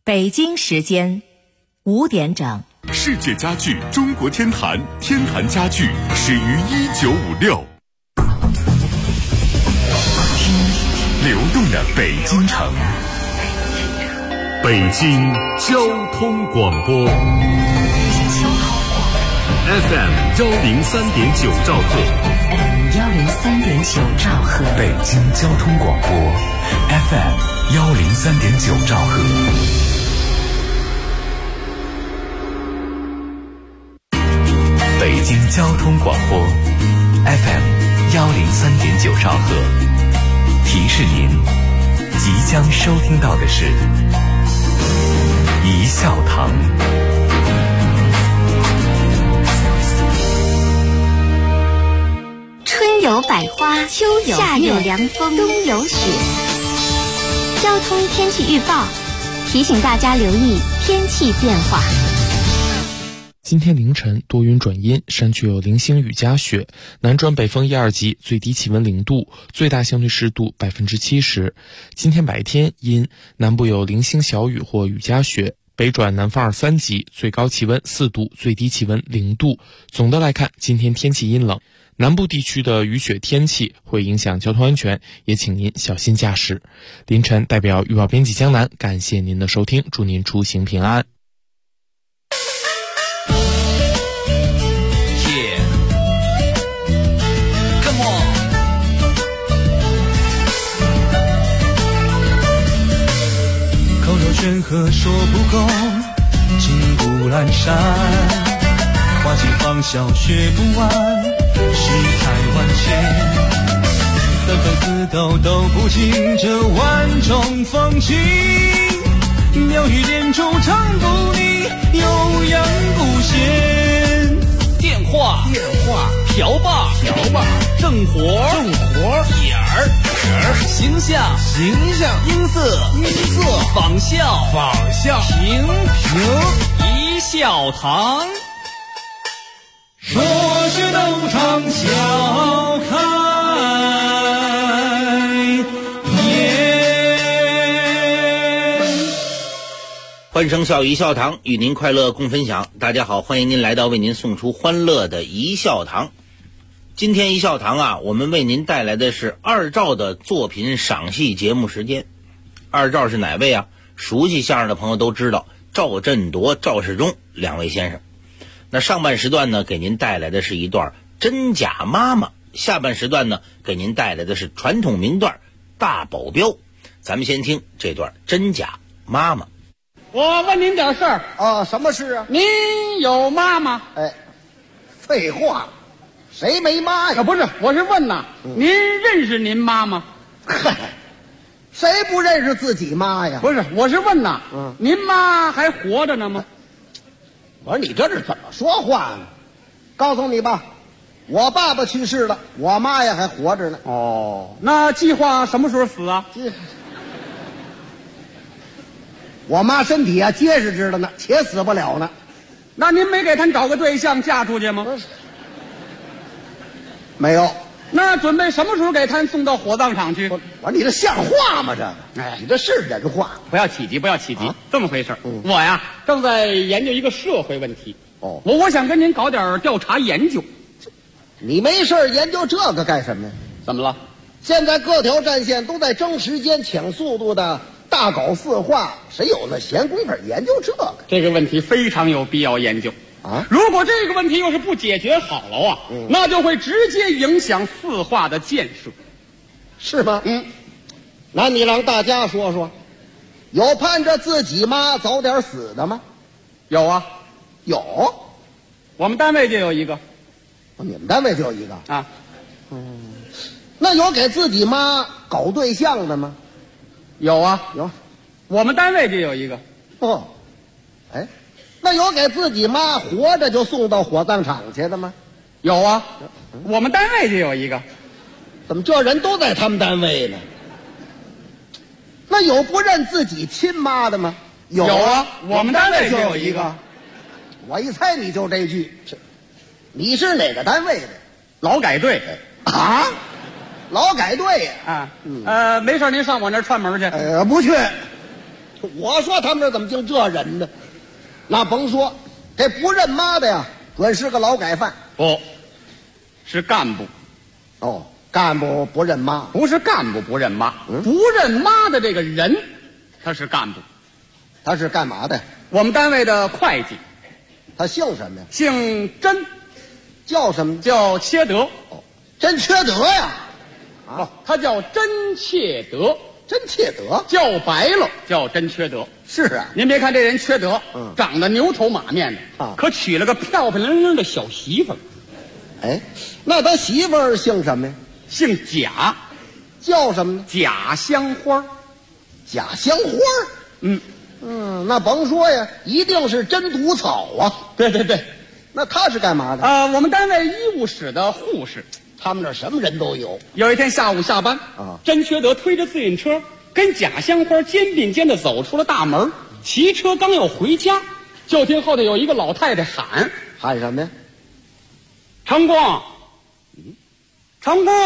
北京时间5点整。 世界家具中国天坛，天坛家具始于1956。听流动的北京城，北京交通广播 FM 103.9兆赫 103.9兆赫， 北京交通广播 FM 103.9兆赫。北京交通广播 FM 103.9兆赫，提示您即将收听到的是一笑堂。 春有百花，秋有夏有凉风，冬有雪。交通天气预报提醒大家留意天气变化。 今天凌晨多云转阴，山区有零星雨夹雪，南转北风1、2级，最低气温0度，最大相对湿度70%。今天白天阴，南部有零星小雨或雨夹雪，北转南风2、3级，最高气温4度，最低气温0度。总的来看，今天天气阴冷，南部地区的雨雪天气会影响交通安全，也请您小心驾驶。凌晨代表预报编辑江南，感谢您的收听，祝您出行平安。 山河说不够，金不阑珊，花期芳笑学不完，世态万千，纷纷似斗斗不尽这万种风情，妙语连珠唱不腻，悠扬不闲。电话瓢把正活点儿形象音色仿效平一笑堂，说学逗唱笑开颜。 欢声笑语一笑堂，与您快乐共分享。大家好，欢迎您来到为您送出欢乐的一笑堂。今天一笑堂啊，我们为您带来的是二赵的作品赏析节目时间。二赵是哪位啊？熟悉相声的朋友都知道，赵振铎、赵世忠两位先生。那上半时段呢，给您带来的是一段真假妈妈，下半时段呢，给您带来的是传统名段大保镖。咱们先听这段真假妈妈。 我问您点事儿啊，什么事啊？ 您有妈吗？ 哎，废话，谁没妈呀？ 不是，我是问呐，您认识您妈吗？ 嗨，谁不认识自己妈呀？ 不是，我是问呐，您妈还活着呢吗？ 我说你这是怎么说话呢？告诉你吧，我爸爸去世了，我妈呀还活着呢。 哦，那计划什么时候死啊？ 我妈身体啊结实着呢，且死不了呢。 那您没给她找个对象嫁出去吗？ 没有。 那准备什么时候给她送到火葬场去？ 我说你这像话吗？这个， 哎， 你这是人话？ 不要起急，不要起急。这么回事，我呀正在研究一个社会问题。 哦， 我想跟您搞点调查研究。 你没事研究这个干什么呀？ 怎么了？ 现在各条战线都在争时间、抢速度的大搞四化，谁有那闲工夫研究这个？ 这个问题非常有必要研究啊！ 如果这个问题要是不解决好了啊，那就会直接影响四化的建设， 是吗？那你让大家说说，有盼着自己妈早点死的吗？ 有啊， 有， 我们单位就有一个。 你们单位就有一个啊？ 那有给自己妈搞对象的吗？ 有啊， 有， 我们单位就有一个。 哦，哎，那有给自己妈活着就送到火葬场去的吗？ 有啊，我们单位就有一个。 怎么这人都在他们单位呢？那有不认自己亲妈的吗？ 有啊，我们单位就有一个。 我一猜你就这句，你是哪个单位的？ 劳改队啊？劳改队啊？没事您上我那儿串门去。 不去。 我说他们这怎么就这人呢？那甭说，这不认妈的呀，准是个劳改犯。 不，是干部。 哦，干部不认妈， 不是干部不认妈，不认妈的这个人，他是干部。 他是干嘛的？ 我们单位的会计， 他姓什么呀？ 姓甄， 叫什么？ 叫缺德。 哦，真缺德呀！ 啊，他叫真缺德， 真缺德， 叫白了叫真缺德。 是啊， 您别看这人缺德，长得牛头马面的啊， 可娶了个漂漂亮亮的小媳妇儿。 哎，那他媳妇儿姓什么呀？ 姓贾， 叫什么呢？ 贾香花。 贾香花。那甭说呀，一定是真毒草啊！ 对对对， 那他是干嘛的？ 我们单位医务室的护士。 他们这什么人都有。 有一天下午下班啊， 甄缺德推着自行车跟贾香花肩并肩的走出了大门，骑车刚要回家，就听后头有一个老太太喊什么呀？ 成功，成功，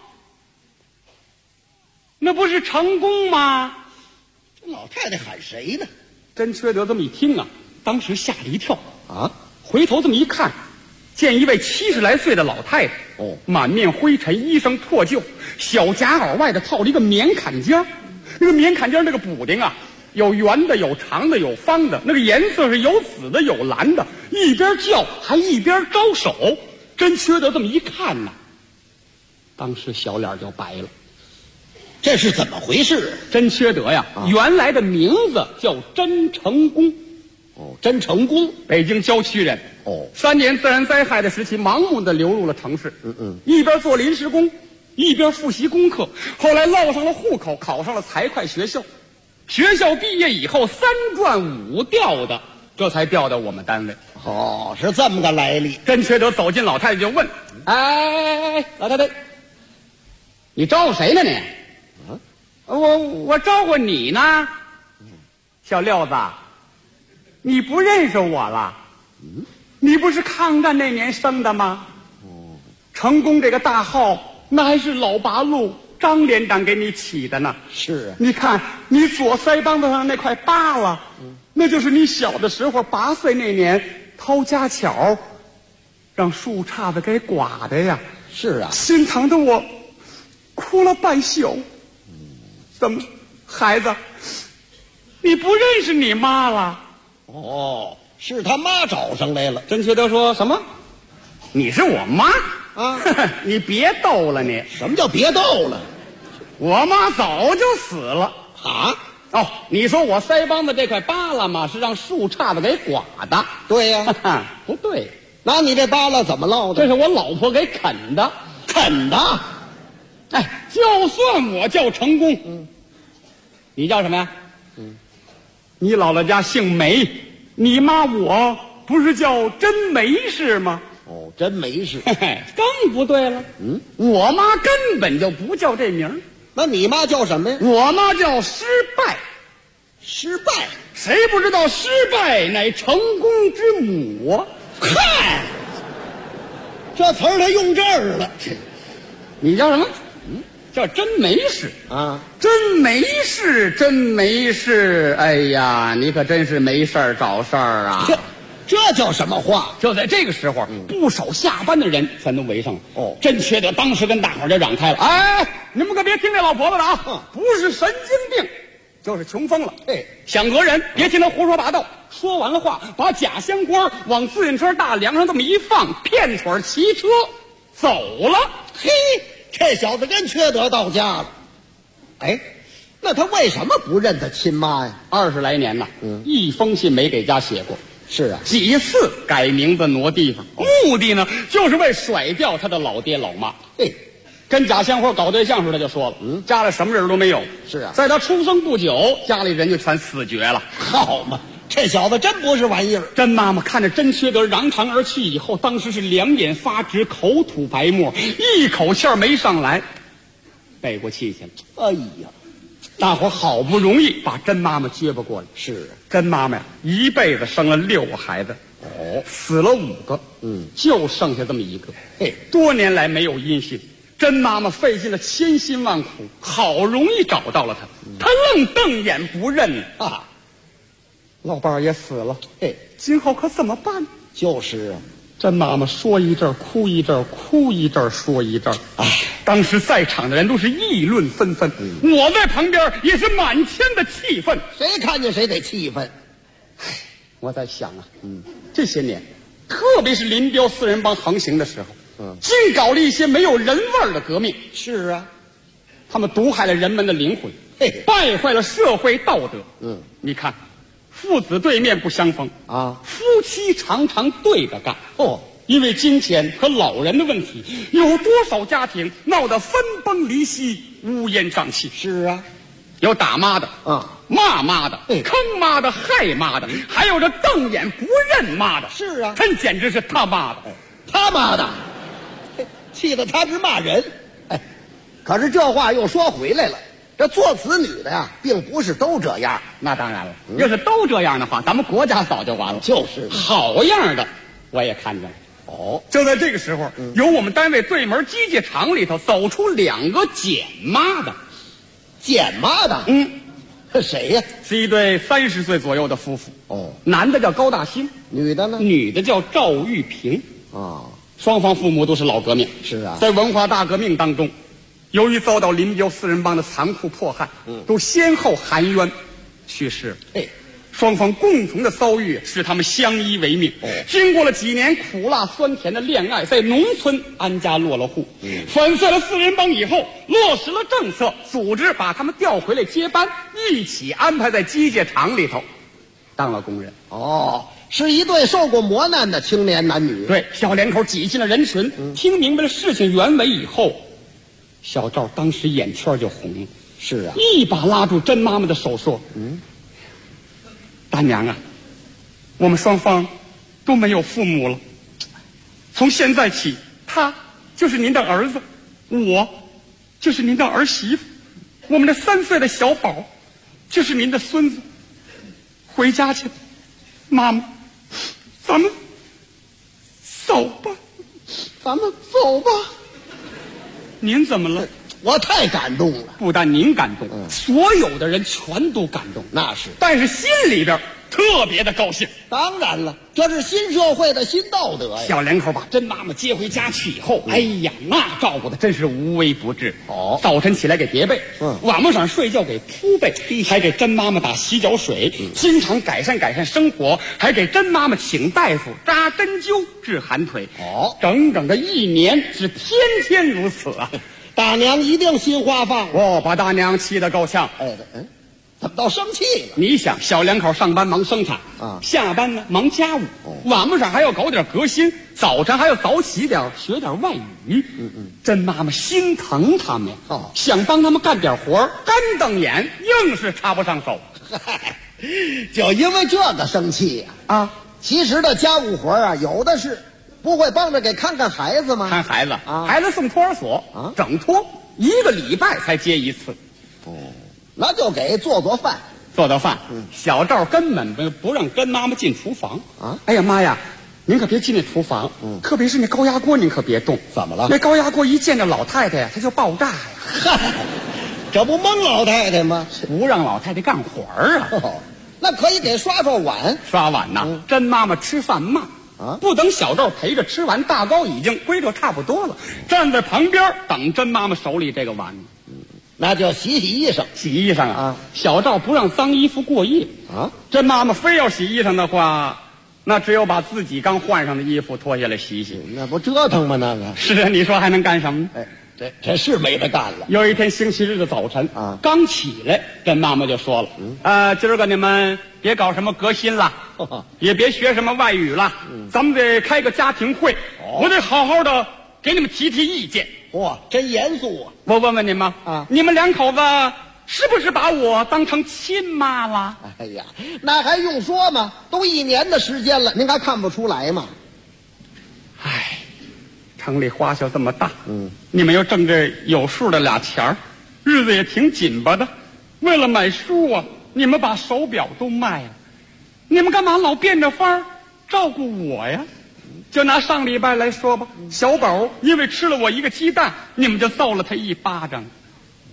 那不是成功吗？ 这老太太喊谁呢？ 甄缺德这么一听啊，当时吓了一跳啊， 回头这么一看，见一位70来岁的老太太，满面灰尘，衣裳破旧，小夹袄外头套了一个棉坎肩，那个棉坎肩那个补丁啊，有圆的，有长的，有方的，那个颜色是有紫的，有蓝的，一边叫还一边招手。甄缺德这么一看呐，当时小脸就白了。 这是怎么回事？ 甄缺德呀，原来的名字叫甄成功。 哦，甄成功， 北京郊区人。 哦 ，3年自然灾害的时期，盲目的流入了城市。一边做临时工，一边复习功课。后来落上了户口，考上了财会学校。学校毕业以后，3转5调的，这才调到我们单位。 哦，是这么个来历。 甄缺德走进老太太就问：“哎，老太太，你招呼谁呢你？”我招呼你呢。小六子，你不认识我了？你不是抗战那年生的吗？成功这个大号，那还是老八路张连长给你起的呢。 是啊， 你看你左腮帮子上那块疤了，那就是你小的时候8岁那年掏家巧，让树杈子给刮的呀。 是啊， 心疼的我哭了半宿。怎么，孩子，你不认识你妈了？ 哦，是他妈找上来了。 甄缺德说什么？你是我妈啊？ 你别逗了你。 什么叫别逗了？ 我妈早就死了啊！ 哦，你说我腮帮子这块疤了吗？是让树杈子给刮的。 对呀、 不对， 那你这疤了怎么落的？ 这是我老婆给啃的。 啃的。 哎，就算我叫成功，你叫什么呀？你姥姥家姓梅，你妈我不是叫真梅氏吗？ 哦，真没事。 嘿嘿，更不对了。我妈根本就不叫这名儿。 那你妈叫什么呀？ 我妈叫失败。 失败。 谁不知道失败乃成功之母啊？ 嗨，这词儿他用这儿了。 你叫什么？叫真没事啊！ 真没事，真没事。哎呀，你可真是没事儿找事儿啊！ 这叫什么话？ 就在这个时候，不少下班的人全都围上了。 哦， 甄缺德当时跟大伙儿就嚷开了：“哎，你们可别听这老婆子的啊！不是神经病，就是穷疯了。想讹人，别听他胡说八道。”说完了话，把贾香花往自行车大梁上这么一放，片腿骑车走了。 嘿，这小子跟缺德到家了。哎，那他为什么不认他亲妈呀 ？20来年呐，一封信没给家写过。 是啊， 几次改名字挪地方，目的呢就是为甩掉他的老爹老妈。跟贾香花搞对象时他就说了，家里什么人都没有。 是啊， 在他出生不久，家里人就全死绝了。 好嘛，这小子真不是玩意儿。 甄妈妈看着甄缺德扬长而去以后，当时是两眼发直，口吐白沫，一口气儿没上来，背过气去了。 哎呀， 大伙好不容易把甄妈妈撅巴过来。 是啊， 甄妈妈呀，一辈子生了6个孩子，死了5个，就剩下这么一个。多年来没有音信，甄妈妈费尽了千辛万苦，好容易找到了他，他愣瞪眼不认啊。 老伴儿也死了， 嘿， 今后可怎么办？ 就是啊， 甄妈妈说一阵儿哭一阵儿，哭一阵儿说一阵儿。哎，当时在场的人都是议论纷纷，我在旁边也是满腔的气愤。 谁看见谁得气愤。 我在想啊，这些年，特别是林彪四人帮横行的时候，净搞了一些没有人味儿的革命。 是啊， 他们毒害了人们的灵魂， 嘿， 败坏了社会道德。你看，父子对面不相逢啊， 夫妻常常对着干。 哦， 因为金钱和老人的问题，有多少家庭闹得分崩离析、乌烟瘴气？ 是啊， 有打妈的啊， 骂妈的，坑妈的，害妈的，还有这瞪眼不认妈的。 是啊， 真简直是他妈的， 他妈的，气得他直骂人。哎，可是这话又说回来了，这做子女的呀，并不是都这样。 那当然了，要是都这样的话，咱们国家早就完了。 就是好样的，我也看见了。 哦， 就在这个时候，由我们单位对门机械厂里头走出2个捡妈的。 捡妈的？谁呀？ 是一对30岁左右的夫妇。 哦， 男的叫高大兴， 女的呢？ 女的叫赵玉萍。 啊， 双方父母都是老革命。 是啊， 在文化大革命当中，由于遭到林彪四人帮的残酷迫害，都先后含冤去世。 哎， 双方共同的遭遇使他们相依为命。经过了几年苦辣酸甜的恋爱，在农村安家落了户。粉碎了四人帮以后，落实了政策，组织把他们调回来接班，一起安排在机械厂里头当了工人。 哦，是一对受过磨难的青年男女。 对，小两口挤进了人群，听明白了事情原委以后，小赵当时眼圈就红了。 是啊， 一把拉住甄妈妈的手说：“大娘啊，我们双方都没有父母了。从现在起，他就是您的儿子，我就是您的儿媳妇，我们的3岁的小宝就是您的孙子。回家去，妈妈，咱们走吧， 咱们走吧。” 您怎么了？ 我太感动了。 不但您感动，所有的人全都感动。 那是， 但是心里边特别的高兴。 当然了，这是新社会的新道德呀。 小两口把甄妈妈接回家去以后，哎呀，那照顾的真是无微不至。 哦， 早晨起来给叠被，晚上睡觉给铺被，还给甄妈妈打洗脚水，经常改善生活，还给甄妈妈请大夫扎针灸治寒腿。 哦， 整整的1年是天天如此啊。 大娘一定心花放了， 把大娘气得够呛。 怎么倒生气了？ 你想，小两口上班忙生产啊， 下班呢忙家务，晚上还要搞点革新，早晨还要早起点学点外语。甄妈妈心疼他们，想帮他们干点活，干瞪眼，硬是插不上手。 就因为这个生气呀？其实的家务活啊，有的是。不会帮着给看看孩子吗？ 看孩子啊，孩子送托儿所啊，整托1个礼拜才接一次。 那就给做饭。 小赵根本不让甄妈妈进厨房啊！哎呀妈呀，您可别进那厨房，特别是那高压锅，您可别动。 怎么了？ 那高压锅一见着老太太呀，它就爆炸呀！ 嗨，这不蒙老太太吗？ 不让老太太干活啊！ 那可以给刷碗。 刷碗呐，甄妈妈吃饭慢。不等小赵陪着吃完，大糕已经归着差不多了，站在旁边等甄妈妈手里这个碗。 那就洗衣裳。 洗衣裳啊！小赵不让脏衣服过夜啊。甄妈妈非要洗衣裳的话，那只有把自己刚换上的衣服脱下来洗洗。 那不折腾吗？那个是啊，你说还能干什么呢？ 这是没得干了。 有一天星期日的早晨啊，刚起来，甄妈妈就说了：“今儿个你们别搞什么革新了，也别学什么外语了，咱们得开个家庭会，我得好好的给你们提提意见。” 哇，真严肃啊！ 我问问你们你们两口子是不是把我当成亲妈了？ 哎呀，那还用说吗？都1年的时间了，您还看不出来吗？ 唉，城里花销这么大，你们又挣着有数的俩钱儿，日子也挺紧巴的。为了买书啊，你们把手表都卖了，你们干嘛老变着法儿照顾我呀？就拿上礼拜来说吧，小宝因为吃了我1个鸡蛋，你们就揍了他1巴掌。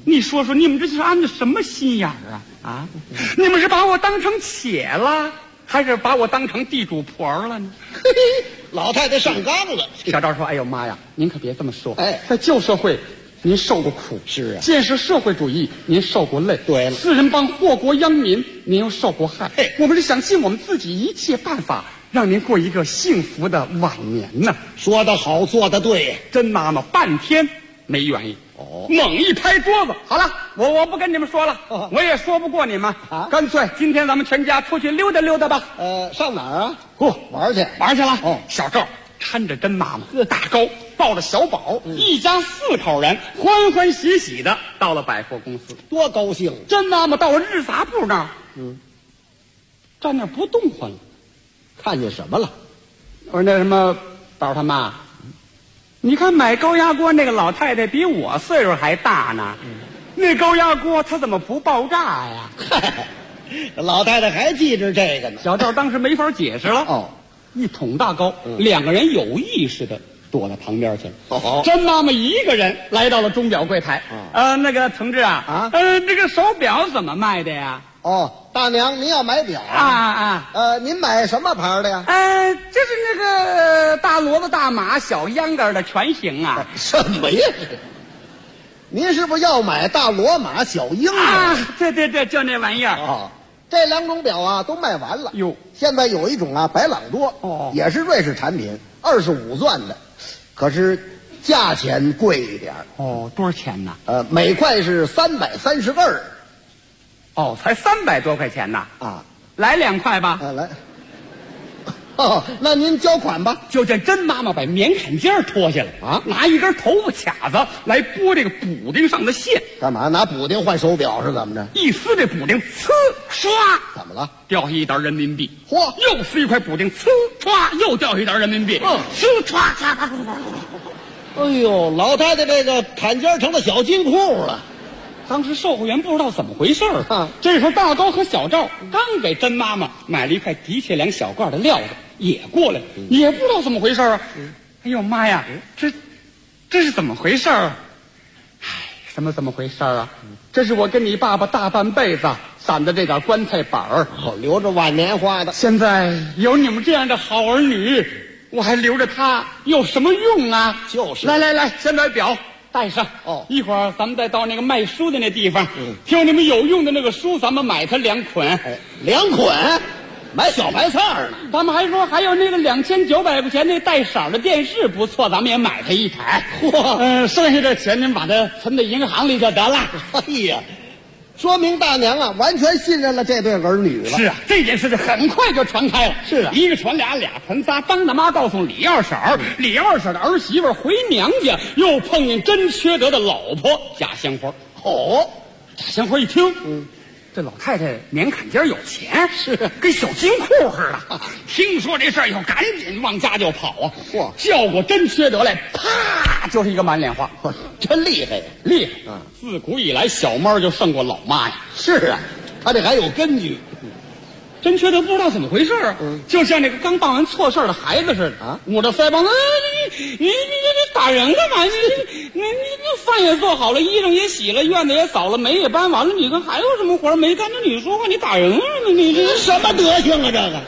你说说，你们这是安着什么心眼儿啊？啊，你们是把我当成且了，还是把我当成地主婆了呢？ 嘿嘿，老太太上纲了。 小赵说：“哎呦妈呀，您可别这么说。 哎， 在旧社会，您受过苦； 是啊， 建设社会主义，您受过累。 对了， 四人帮祸国殃民，您又受过害。 嘿， 我们是想尽我们自己一切办法，让您过一个幸福的晚年呢。” 说得好，做得对。 甄妈妈半天没原因。猛一拍桌子，好了，我不跟你们说了，我也说不过你们啊， 干脆今天咱们全家出去溜达溜达吧。 上哪儿啊？玩去了。 哦， 小赵搀着甄妈妈，大高抱着小宝，一家4口人欢欢喜喜的到了百货公司， 多高兴！ 甄妈妈到了日杂部那儿，站那儿不动弹了。 看见什么了？ 我说那什么，宝他妈。你看买高压锅那个老太太比我岁数还大呢，那高压锅它怎么不爆炸呀？ 嗨，老太太还记着这个呢。 小赵当时没法解释了。一捅大高，2个人有意识的躲到旁边去了。甄妈妈一个人来到了钟表柜台。那个同志啊，这个手表怎么卖的呀？ 大娘，您要买表您买什么牌的呀？ 这是那个大骡子、大马、小秧歌的全形啊。 什么呀？您是不是要买大骡马、小鹰啊？ 对，就那玩意儿。 这2种表啊都卖完了。哟，现在有一种啊白朗多，也是瑞士产品，25钻的，可是价钱贵一点。 多少钱呢？ 每块是330个儿。 才300多块钱呐！来2块吧。 来。那您交款吧。 就见甄妈妈把棉坎肩脱下来拿一根头发卡子来拨这个补丁上的线。 干嘛？拿补丁换手表是怎么着？ 一撕这补丁，呲唰， 怎么了？ 掉下一沓人民币。 嚯！ 又撕一块补丁，呲唰，又掉下一沓人民币。呲唰唰。 哎呦，老太太这个坎肩成了小金库了。 当时售货员不知道怎么回事这时候大高和小赵刚给甄妈妈买了一块的确良小罐的料子，也过来，也不知道怎么回事哎呦妈呀，这是怎么回事什么怎么回事这是我跟你爸爸大半辈子攒的这点棺材本儿， 留着晚年花的。 现在有你们这样的好儿女，我还留着它有什么用啊？ 就是。 来，先把表带上。一会儿咱们再到那个卖书的那地方，挑你们有用的那个书，咱们买它2捆。 2捆？买小白菜呢？ 咱们还说还有那个2900块钱那带色的电视不错，咱们也买它1台。剩下的钱您把它存到银行里就得了。 哎呀，说明大娘啊完全信任了这对儿女了。 是啊，这件事很快就传开了。 是啊， 一个传俩，俩传仨。张大妈告诉李二婶儿，李二婶的儿媳妇回娘家又碰见真缺德的老婆贾香花。贾香花一听，这老太太棉坎肩有钱，是跟小金库似的。听说这事儿以后，赶紧往家就跑叫过真缺德来，啪就是一个满脸花。 真厉害， 厉害！自古以来，小猫就胜过老妈呀。 是啊，他这还有根据。 真缺德不知道怎么回事就像那个刚办完错事的孩子似的捂着腮帮子，你打人干嘛？你饭也做好了，衣裳也洗了，院子也扫了，煤也搬完了，你看还有什么活没干？那你说话，你打人啊？你这什么德行啊？这个。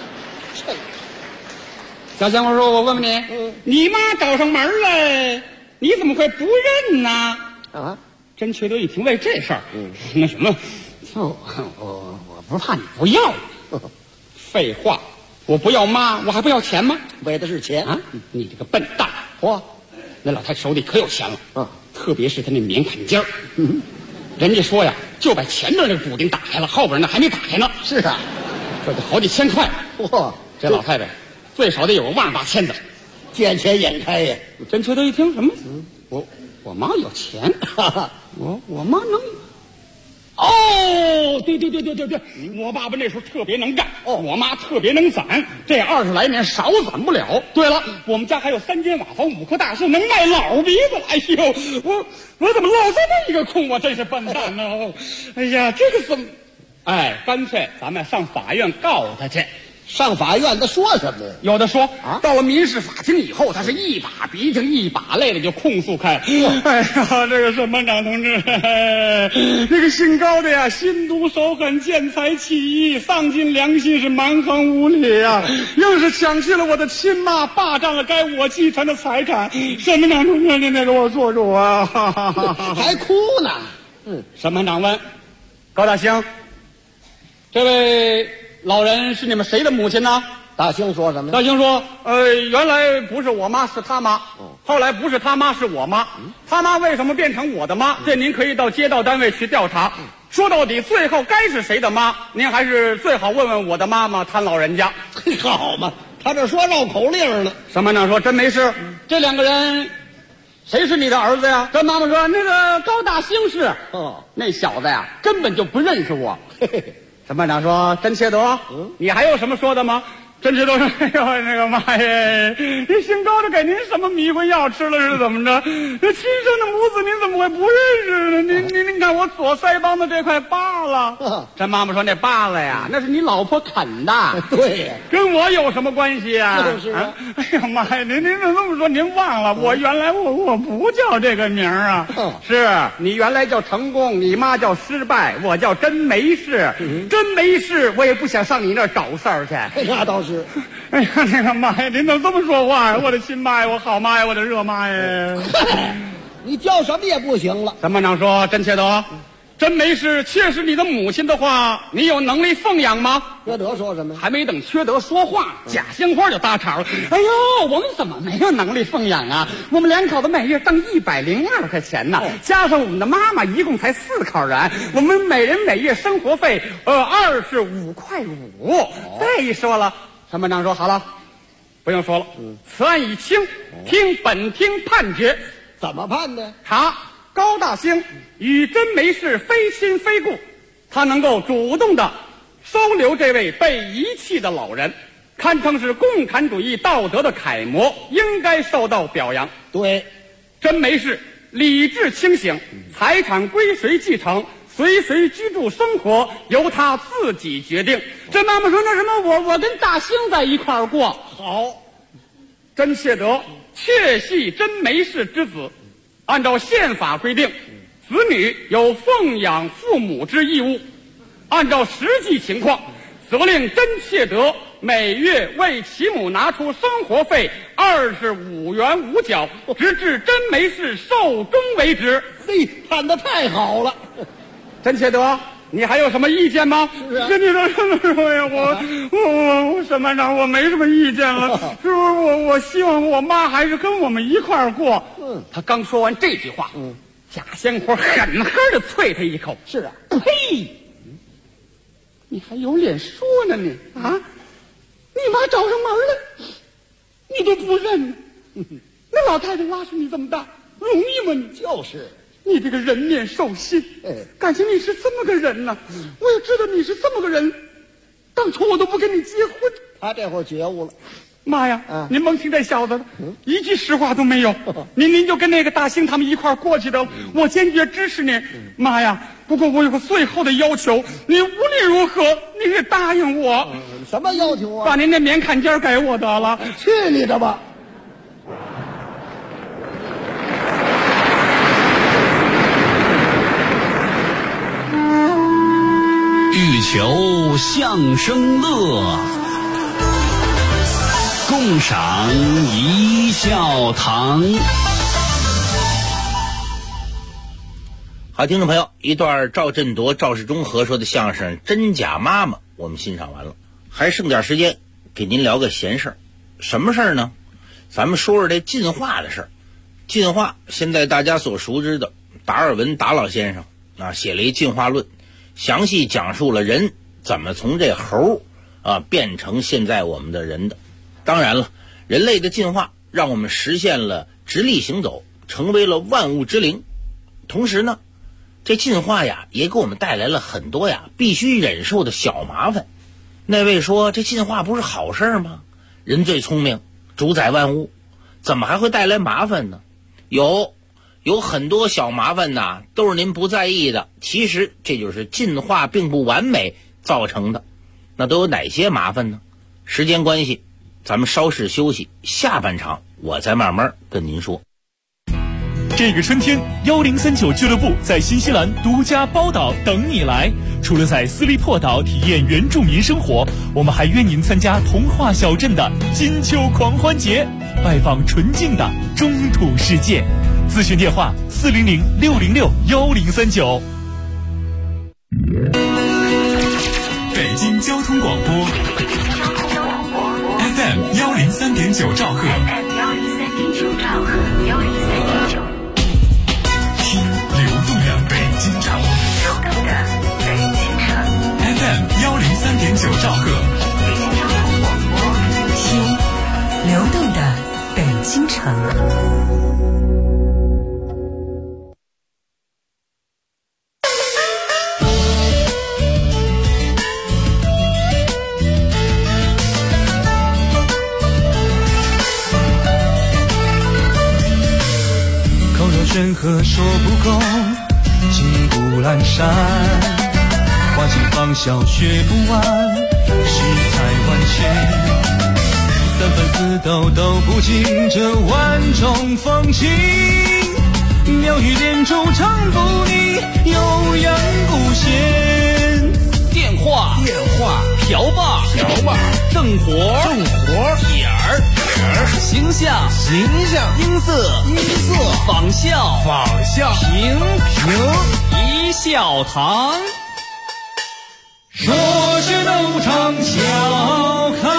小香花说：“我问问你，你妈找上门来，你怎么会不认呢？”真缺德一听为这事儿，那什么，我不是怕你不要。废话，我不要妈，我还不要钱吗？ 为的是钱你这个笨蛋！那老太太手里可有钱了特别是她那棉坎肩人家说呀，就把前边那个补丁打开了，后边那还没打开呢。 是啊， 这就好几千块。这老太太最少得有18000的， 见钱眼开呀！ 真缺德一听什么？我妈有钱，我妈能。对，我爸爸那时候特别能干我妈特别能攒，这20来年少攒不了。对了，我们家还有3间瓦房5棵大树，能卖老鼻子了。哎呦，我怎么落这么一个空？我真是笨蛋呢！哎呀，这个怎么？干脆咱们上法院告他去， 上法院他说什么呀？ 有的说啊， 到了民事法庭以后，他是一把鼻涕一把泪的就控诉开了。哎呀，这个审判长同志，这个姓高的呀，心毒手狠，见财起意，丧尽良心，是蛮横无理呀，硬是抢去了我的亲妈，霸占了该我继承的财产。审判长同志，您得给我做主啊！ 还哭呢？ 审判长问高大兴，这位老人是你们谁的母亲呢？ 大兴说什么呀？ 大兴说，原来不是我妈，是他妈。后来不是他妈，是我妈。他妈为什么变成我的妈？这您可以到街道单位去调查。说到底，最后该是谁的妈？您还是最好问问我的妈妈谭老人家。 好嘛，他这说绕口令呢。 审判长说，真没事。这两个人，谁是你的儿子呀？这妈妈说，那个高大兴是。那小子呀，根本就不认识我。审判长说，甄切德，你还有什么说的吗？甄切德说，哎呦，那个妈呀，这姓高的给您什么迷魂药吃了是怎么着？这亲生的母子您怎么会不认识呢？您看我左腮帮子这块疤了。甄妈妈说，那疤了呀，那是你老婆啃的。 对呀， 跟我有什么关系啊？ 就是啊。 哎呀妈呀，您怎么这么说？您忘了我原来我不叫这个名啊。是你原来叫成功，你妈叫失败，我叫真没事。真没事，我也不想上你那儿找事儿去。 那倒是。 哎呀，那个妈呀，您怎么这么说话呀？我的亲妈呀，我好妈呀，我的热妈呀！ 你叫什么也不行了。 审判长说，甄切德，真没事，确实你的母亲的话，你有能力奉养吗？ 缺德说什么呀？ 还没等缺德说话，贾鲜花就搭茬了。哎呦，我们怎么没有能力奉养啊？我们两口子每月挣102块钱呢，加上我们的妈妈，一共才4口人，我们每人每月生活费25.5块5。再一说了，审判长说好了，不用说了。此案已清，听本庭判决。 怎么判的？ 查高大兴与真没事非亲非故，他能够主动的收留这位被遗弃的老人，堪称是共产主义道德的楷模，应该受到表扬。 对， 真没事理智清醒，财产归谁继承，随谁居住生活，由他自己决定。这妈妈说，那什么，我跟大兴在一块儿过。好，甄切德确系真没事之子，按照宪法规定，子女有奉养父母之义务。按照实际情况，责令甄切德每月为其母拿出生活费25元5角，直至真没事寿终为止。 嘿，判得太好了。 甄切德，你还有什么意见吗？ 是啊， 甄切德这么说呀，我审判长，我没什么意见了。就是我希望我妈还是跟我们一块儿过。他刚说完这句话，贾鲜花狠狠地啐他一口。 是啊， 呸！你还有脸说呢你啊？你妈找上门了，你都不认？那老太太拉扯你这么大，容易吗？你就是。 你这个人面兽心，感情你是这么个人呢。我也知道你是这么个人，当初我都不跟你结婚。 他这会儿觉悟了。 妈呀，您甭听这小子的，一句实话都没有。您就跟那个大兴他们一块儿过去的，我坚决支持您。妈呀，不过我有个最后的要求，您无论如何您得答应我。 什么要求啊？ 把您那棉坎肩给我得了。 去你的吧！ 欲求相声乐，共赏一笑堂。 好，听众朋友，一段赵振铎、赵世忠合说的相声《真假妈妈》我们欣赏完了，还剩点时间给您聊个闲事儿。什么事儿呢？咱们说说这进化的事儿。进化，现在大家所熟知的达尔文达老先生写了一进化论，详细讲述了人怎么从这猴变成现在我们的人的。当然了，人类的进化让我们实现了直立行走，成为了万物之灵。同时呢，这进化也给我们带来了很多必须忍受的小麻烦。那位说这进化不是好事吗？人最聪明，主宰万物，怎么还会带来麻烦呢？有很多小麻烦都是您不在意的，其实这就是进化并不完美造成的。那都有哪些麻烦呢？ 时间关系，咱们稍事休息，下半场我再慢慢跟您说。 这个春天，1039俱乐部在新西兰独家包岛等你来。除了在斯利珀岛体验原住民生活，我们还约您参加童话小镇的金秋狂欢节，拜访纯净的中土世界。咨询电话400-606-1039。 北京交通广播 FM 103.9兆赫，听流动的北京城，FM 103.9兆赫， 听流动的北京城。 任何说不够，筋骨阑珊，花季芳笑学不完，世态万千，三分四斗都不尽这万种风情，妙语连珠唱不腻，悠扬古弦。 电话瓢把正活点儿形象音色仿效评一笑堂， 说是斗场笑开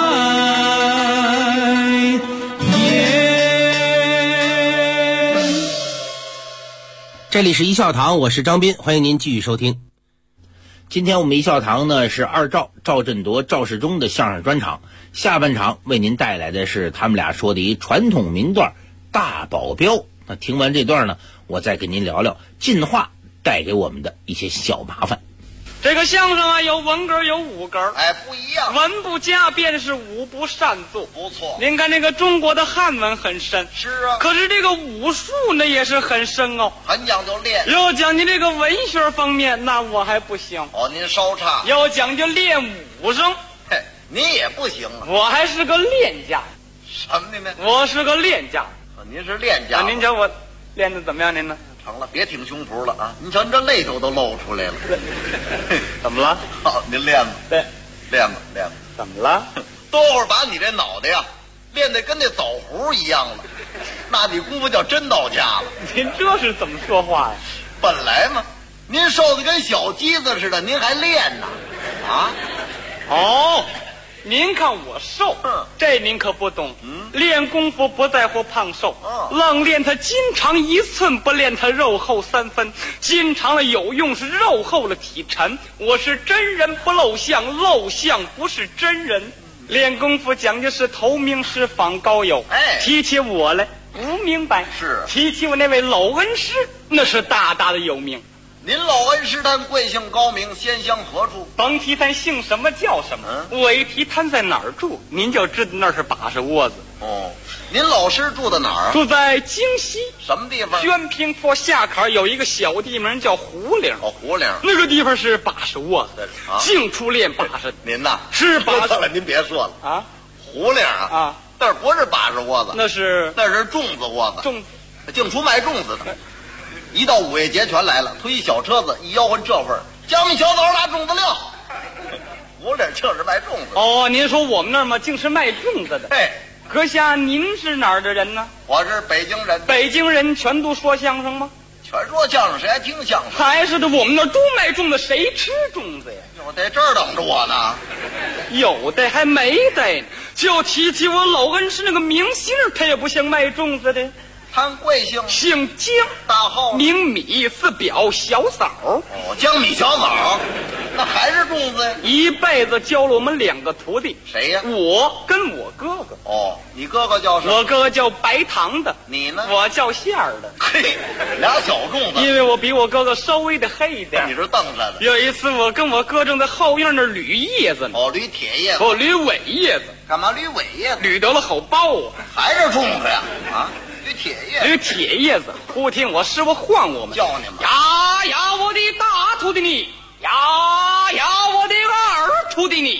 颜。 这里是一笑堂，我是张斌，欢迎您继续收听。今天我们一笑堂呢是二赵振铎、赵世忠的相声专场，下半场为您带来的是他们俩说的一传统名段大保镖。那听完这段呢，我再跟您聊聊进化带给我们的一些小麻烦。 这个相声啊，有文哏有武哏， 不一样， 文不加便是武不善作， 不错。 您看这个中国的汉文很深， 是啊， 可是这个武术呢也是很深哦， 很讲究练。 要讲究这个文学方面，那我还不行哦，您稍差。 要讲究练武生， 嘿，您也不行啊， 我还是个练家。 什么呢？ 我是个练家。 您是练家？ 您瞧我练的怎么样？您呢？ 成了，别挺胸脯了啊！你瞧，你这肋头都露出来了。 怎么了？ 好，您练吧。 对， 练吧。 怎么了？ 多会儿把你这脑袋呀练得跟那枣核一样了，那你功夫叫真到家了。 您这是怎么说话呀？ 本来嘛，您瘦得跟小鸡子似的，您还练呢？啊？ 哦，您看我瘦，这您可不懂。练功夫不在乎胖瘦，愣练他筋长1寸，不练他肉厚3分。筋长了有用，是肉厚了体沉。我是真人不露相，露相不是真人。练功夫讲究是头名师访高友。提起我来不明白， 是提起我那位老恩师，那是大大的有名。 您老恩师他贵姓高明，先乡何处？ 甭提他姓什么叫什么，我一提他在哪儿住，您就知道那是把式窝子。 哦，您老师住在哪儿啊？ 住在京西。 什么地方？ 宣平坡下坎有一个小地名叫胡岭。 哦，胡岭那个地方是把式窝子，净出练把式。 您呐是把式了，您别说了啊。 胡岭啊，那不是把式窝子， 那是粽子窝子， 粽子， 净出卖粽子的。一到五月节全来了，推一小车子，一吆喝这味儿，江米小枣拿粽子料。胡岭正是卖粽子。 哦，您说我们那儿嘛，竟是卖粽子的。阁下您是哪儿的人呢？ 我是北京人。 北京人全都说相声吗？ 全说相声，谁还听相声？ 还是的，我们那儿都卖粽子，谁吃粽子呀？ 我在这儿等着我呢。 有的还没的，就提起我老恩师那个明星，他也不像卖粽子的。 他贵姓？ 姓江， 大号名米，字表，小嫂。 哦，江米小嫂，那还是粽子呀？ 一辈子教了我们2个徒弟。 谁呀？ 我跟我哥哥。 哦，你哥哥叫什么？ 我哥哥叫白糖的。 你呢？ 我叫馅儿的。 嘿，俩小粽子。 因为我比我哥哥稍微的黑一点。 你是瞪着的。 有一次我跟我哥正在后院那捋叶子呢。 哦，捋铁叶子。 哦，捋尾叶子。 干嘛捋尾叶子？ 捋得了好包啊！ 还是粽子呀？啊？捋铁叶子，忽听我师傅唤我们， 叫你们呀呀，我的大徒弟你，呀呀，我的二徒弟你， 叫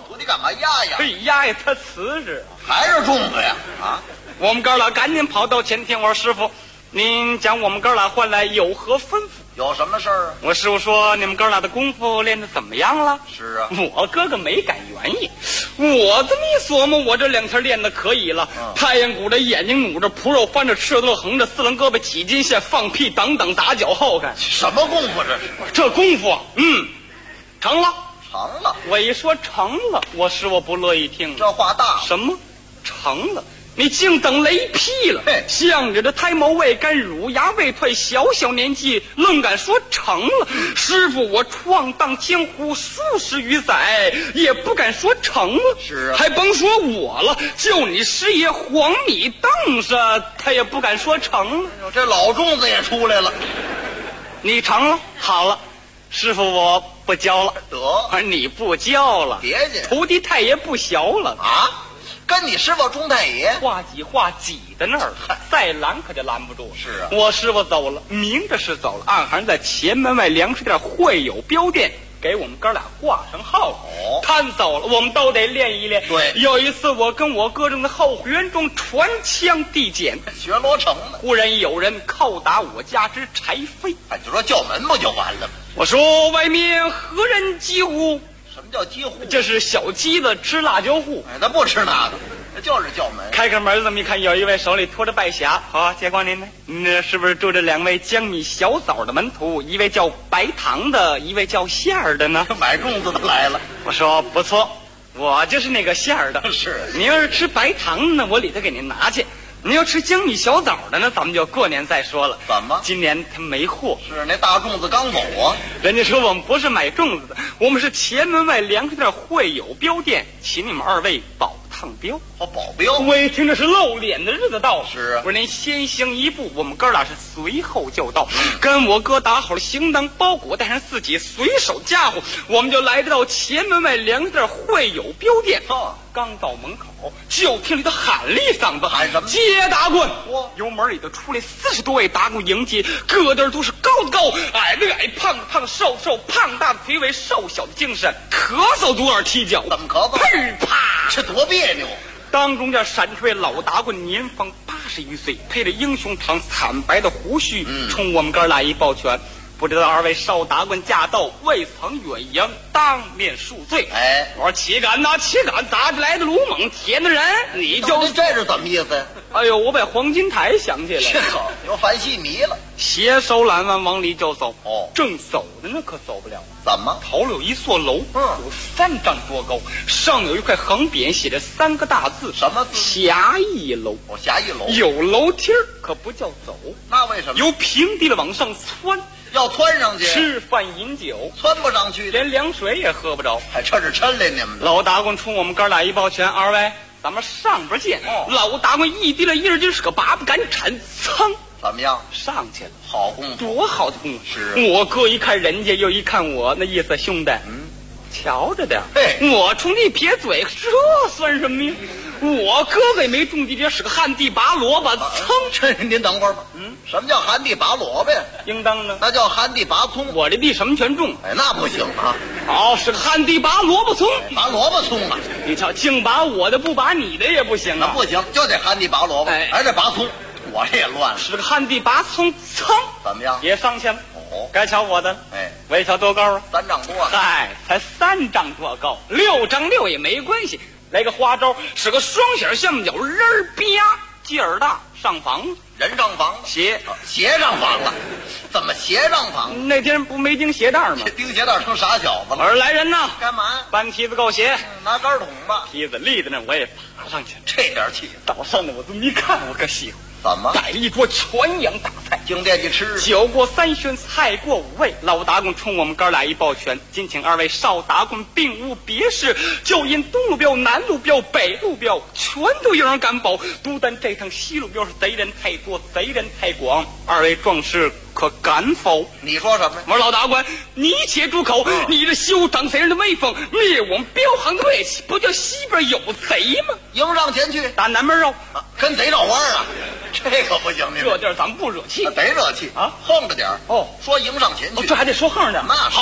往土里干嘛压呀？ 嘿，压呀，他瓷实， 还是粽子呀？啊！ 我们哥俩赶紧跑到前厅，我说师傅，您将我们哥俩唤来，有何吩咐？ 有什么事儿啊？ 我师傅说，你们哥俩的功夫练得怎么样了？ 是啊， 我哥哥没敢原因，我这么一琢磨，我这2天练得可以了。太阳鼓着，眼睛努着，蹼肉翻着，赤子横着，四棱胳膊起筋线，放屁等等，打脚后看。 什么功夫这是？ 这功夫，成了。 成了。 我一说成了，我师傅不乐意听。 这话大了。 什么？成了？你净等雷劈了！像你这胎毛未干，乳牙未退，小年纪愣敢说成了？师傅，我闯荡江湖数十余载，也不敢说成了。 是啊， 还甭说我了，就你师爷黄米凳上，他也不敢说成了。 这老粽子也出来了。 你成了，好了，师傅我不教了。 得， 你不教了， 别介， 徒弟太爷不学了啊。跟你师傅钟太爷话挤在那儿了，再拦可就拦不住。 是啊， 我师傅走了，明着是走了，暗含在前门外粮食店会有标店，给我们哥俩挂上号。看走了，我们都得练一练。 对， 有一次我跟我哥正在后花园中传枪递锏， 学罗成呢， 忽然有人叩打我家之柴扉。 就说叫门不就完了吗？ 我说外面何人击呼？ 什么叫鸡户？ 这是小鸡子吃辣椒户。 他不吃那个，那就是叫门。 开开门，这么一看，有一位手里托着拜匣。好，接光您呢？那是不是住着2位江米小枣的门徒？一位叫白糖的，一位叫馅儿的呢？ 买粽子的来了。 我说不错，我就是那个馅儿的。 是， 你要是吃白糖呢，我里头给您拿去。你要吃江米小枣的呢，咱们就过年再说了。 怎么？ 今年他没货。 是那大粽子刚走啊。 人家说我们不是买粽子的，我们是前门外粮食店会有标店，请你们2位保趟标。 保镖。 我一听这是露脸的日子到了。 是啊。 我说您先行一步，我们哥俩是随后就到。跟我哥打好了行当包裹，带上自己随手家伙，我们就来到前门外粮食店会有标店。刚到门口，就听里头喊了一嗓子：“ 喊什么？ 接打棍！”由门里头出来40多位打棍迎接，个个都是高的高，矮的矮，胖的胖，瘦的瘦，胖大的肥肥，瘦小的精神，咳嗽多少踢脚， 怎么咳嗽？ 砰啪， 这多别扭！ 当中这闪出位老打棍，年方81岁，配着英雄堂惨白的胡须，冲我们哥俩一抱拳。不知道2位少打棍驾到，未曾远迎，当面恕罪。我说岂敢呐，岂敢！打起来的鲁莽天的人，你就这是怎么意思？ 哎呦，我把黄金台想起来了， 有反戏迷了。 携手揽腕往里就走。正走的那可走不了。 怎么？ 头里有一座楼，有3丈多高，上有一块横匾，写着3个大字， 什么字？ 侠义楼。 侠义楼有楼梯可不叫走， 那为什么？ 由平地的往上窜。 要窜上去， 吃饭饮酒窜不上去， 连凉水也喝不着， 还这是抻来你们。 老打棍冲我们哥俩一抱拳：“2位，咱们上边见。”老打棍一提了一劲是个拔不敢铲，噌， 怎么样？ 上去了， 好功夫， 多好的功夫！ 是我哥一看人家，又一看我，那意思兄弟，瞧着点。我冲你撇嘴，这算什么呀？我哥哥也没种地，这是个旱地拔萝卜， 这您等会儿吧。什么叫旱地拔萝卜呀？ 应当呢， 那叫旱地拔葱。 我这地什么全种， 那不行啊。 好，是个旱地拔萝卜葱， 拔萝卜葱啊！ 你瞧，净拔我的不拔你的也不行啊。 不行，就得旱地拔萝卜，还得拔葱。我这也乱了。 是个旱地拔葱，噌， 怎么样？ 也上去了。该瞧我的。我一瞧多高啊 ？3丈多。 嗨，才3丈多高，6丈6也没关系。来个花招，是个双响象脚，人儿啪，劲儿大，上房子。 人上房了，鞋上房了，怎么鞋上房？ 那天不没钉鞋带吗？ 钉鞋带成傻小子了。 我说来人呐， 干嘛？ 搬梯子够鞋， 拿杆桶吧。 梯子立在那，我也爬上去。 这点气， 到上头我这么一看，我可喜欢。 怎么？ 摆了一桌全羊大菜， 净惦记吃。 酒过3巡，菜过5味。老打棍冲我们哥俩一抱拳，今请2位少打棍，并无别事，就因东路标、南路标、北路标，全都有人敢保。独单这趟西路标是贼人太多，贼人太广。2位壮士可敢否？ 你说什么？ 我说老打棍，你且住口！你这休长贼人的威风，灭我们镖行的锐气，不叫西边有贼吗？ 迎上前去， 打南门绕， 跟贼绕弯啊！这可不行， 这地儿咱们不惹气， 得惹气啊！ 横着点说迎上前去， 这还得说横着点。 那好，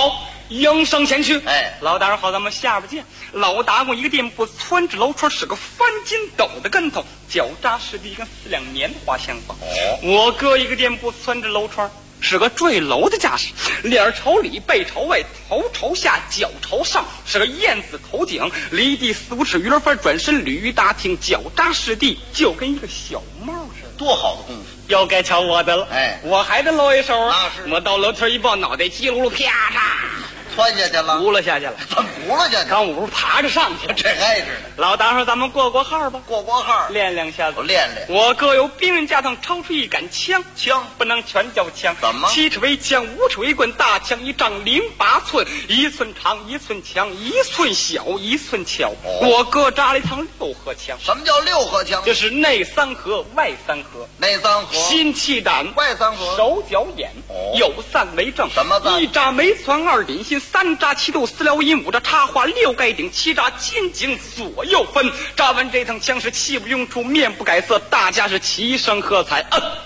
应声前去。 哎， 老大人好，咱们下边见。老大公一个店铺，窜着楼窗是个翻筋斗的跟头，脚扎实地跟4两棉花相仿。我哥一个店铺，窜着楼窗是个坠楼的架势，脸朝里，背朝外，头朝下，脚朝上，是个燕子头颈，离地4、5尺，鱼儿翻转身，鲤鱼打挺，脚扎实地，就跟一个小帽似的。 多好的功夫！ 又该瞧我的了。 哎， 我还得露一手啊！ 是我到楼梯一抱，脑袋叽噜噜，啪嚓， 窜下去了， 轱辘下去了。 怎么轱辘下去？ 刚我不是爬着上去了？ 这还是呢。 老大说：“咱们过过号吧。” 过过号， 练2下子。 我练练。 我各有兵刃架上抽出一杆枪， 枪不能全叫枪。 怎么 ？7尺为枪，5尺为棍，大枪1丈08寸，1寸长1寸强，1寸小1寸巧。我哥扎了一趟6合枪。 什么叫6合枪？ 就是内3合，外3合。 内3合， 心气胆， 外3合， 手脚眼，有散为正。 什么赞？ 一扎眉攒，2点心，3扎七度，4撩阴，5扎插花，6盖顶，7扎肩颈，左右分。扎完这趟枪是气不用出，面不改色，大家是齐声喝彩。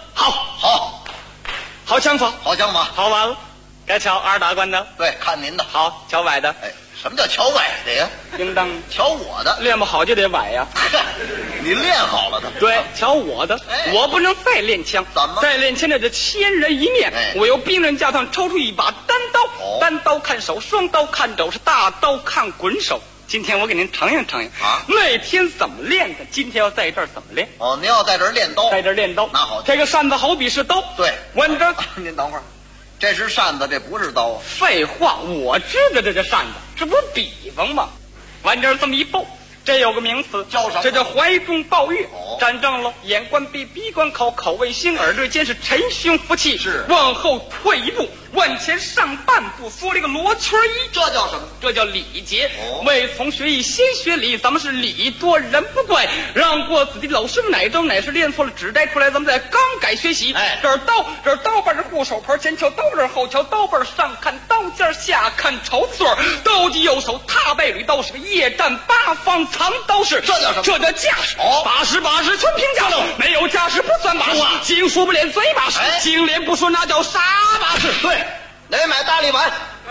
好枪法， 好枪法， 好完了，该瞧二大官的。 对，看您的。 好，瞧崴的。 哎，什么叫瞧崴的呀？ 叮当， 瞧我的， 练不好就得崴呀。 你练好了的。 对，瞧我的，我不能再练枪。 怎么？ 再练枪这是千人一面。我由兵刃架上抽出一把单刀，单刀看手，双刀看肘，是大刀看滚手。今天我给您承应承应啊！ 那天怎么练的？今天要在这儿怎么练？ 您要在这儿练刀， 在这儿练刀。 那好， 这个扇子好比是刀。 对， 闻着。 您等会儿，这是扇子，这不是刀啊。 废话，我知道这叫扇子，这不是比方吗？往这儿这么一抱，这有个名词叫什么？ 这叫怀中抱月。站正了，眼观鼻，鼻观口，口为心，耳对肩，是沉胸服气。 是往后退一步，往前上半步，缩了一个罗圈衣。 这叫什么？ 这叫礼节。未从学艺先学礼，咱们是礼多人不怪。让过子弟老师傅哪招哪是练错了纸带出来，咱们再刚改学习。 哎， 这儿刀，这儿刀把是护手盆，前瞧刀刃，后瞧刀背，上看刀尖，下看绸子穗，刀击右手踏背履，刀是个夜战八方藏刀式。 这叫什么？ 这叫架势。把式全凭架势，没有架势不算把式。经说不练嘴把式，经练不说那叫傻把式。 对，得买大力丸。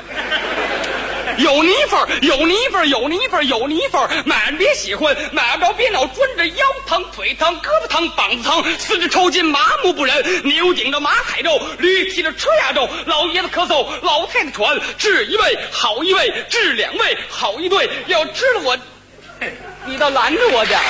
有泥份，有泥份，有泥份，有泥份，买了别喜欢，买不着别恼，专着腰疼、腿疼、胳膊疼、膀子疼，四肢抽筋，麻木不仁，牛顶着马海肉，驴踢着车牙肉，老爷子咳嗽，老太太喘，治一位好一位，治2位好一对，要治了我，你倒拦着我点儿。